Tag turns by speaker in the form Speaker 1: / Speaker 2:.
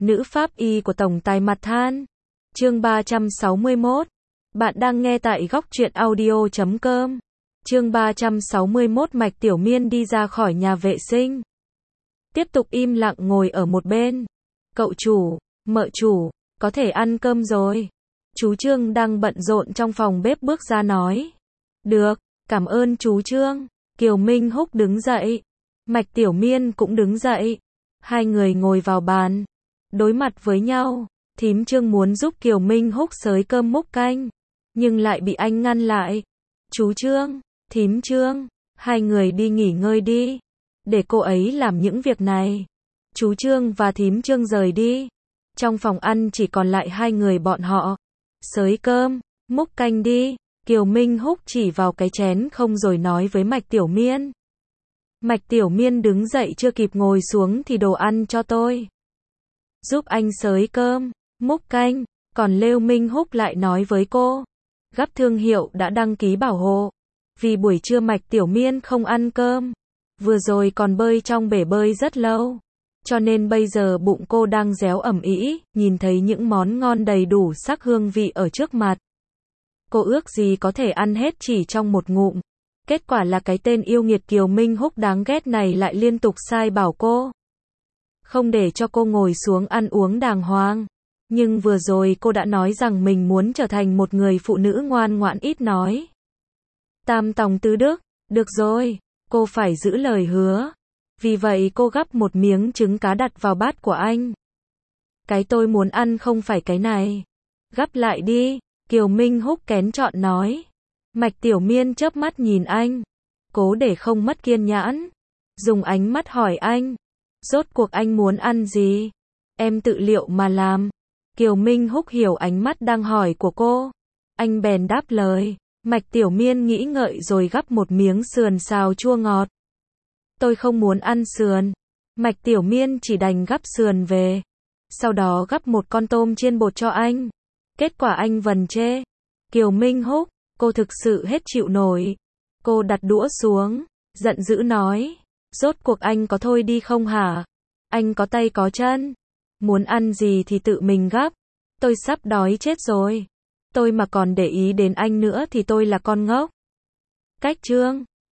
Speaker 1: Nữ pháp y của tổng tài mặt than. Chương 361. Bạn đang nghe tại góc truyện audio.com. Chương 361. Mạch Tiểu Miên đi ra khỏi nhà vệ sinh, tiếp tục im lặng ngồi ở một bên. Cậu chủ, mợ chủ, có thể ăn cơm rồi. Chú Trương đang bận rộn trong phòng bếp bước ra nói. Được, cảm ơn chú Trương. Kiều Minh Húc đứng dậy. Mạch Tiểu Miên cũng đứng dậy. Hai người ngồi vào bàn, đối mặt với nhau. Thím Trương muốn giúp Kiều Minh Húc xới cơm múc canh, nhưng lại bị anh ngăn lại. Chú Trương, thím Trương, hai người đi nghỉ ngơi đi, để cô ấy làm những việc này. Chú Trương và thím Trương rời đi. Trong phòng ăn chỉ còn lại hai người bọn họ. Xới cơm, múc canh đi. Kiều Minh Húc chỉ vào cái chén không rồi nói với Mạch Tiểu Miên. Mạch Tiểu Miên đứng dậy chưa kịp ngồi xuống thì đồ ăn cho tôi. Giúp anh xới cơm, múc canh. Còn Lêu Minh Húc lại nói với cô. Gắp thương hiệu đã đăng ký bảo hộ. Vì buổi trưa Mạch Tiểu Miên không ăn cơm, vừa rồi còn bơi trong bể bơi rất lâu, cho nên bây giờ bụng cô đang réo ẩm ĩ, nhìn thấy những món ngon đầy đủ sắc hương vị ở trước mặt. Cô ước gì có thể ăn hết chỉ trong một ngụm. Kết quả là cái tên yêu nghiệt Kiều Minh Húc đáng ghét này lại liên tục sai bảo cô, không để cho cô ngồi xuống ăn uống đàng hoàng. Nhưng vừa rồi cô đã nói rằng mình muốn trở thành một người phụ nữ ngoan ngoãn ít nói. Tam tòng tứ đức, được rồi, cô phải giữ lời hứa. Vì vậy cô gắp một miếng trứng cá đặt vào bát của anh. Cái tôi muốn ăn không phải cái này. Gắp lại đi, Kiều Minh Húc kén chọn nói. Mạch Tiểu Miên chớp mắt nhìn anh, cố để không mất kiên nhẫn, dùng ánh mắt hỏi anh. Rốt cuộc anh muốn ăn gì? Em tự liệu mà làm. Kiều Minh Húc hiểu ánh mắt đang hỏi của cô. Anh bèn đáp lời. Mạch Tiểu Miên nghĩ ngợi rồi gắp một miếng sườn xào chua ngọt. Tôi không muốn ăn sườn. Mạch Tiểu Miên chỉ đành gắp sườn về. Sau đó gắp một con tôm chiên bột cho anh. Kết quả anh vần chê. Kiều Minh Húc, cô thực sự hết chịu nổi. Cô đặt đũa xuống, giận dữ nói. Rốt cuộc anh có thôi đi không hả? Anh có tay có chân. Muốn ăn gì thì tự mình gắp. Tôi sắp đói chết rồi. Tôi mà còn để ý đến anh nữa thì tôi là con ngốc. Cách Trương,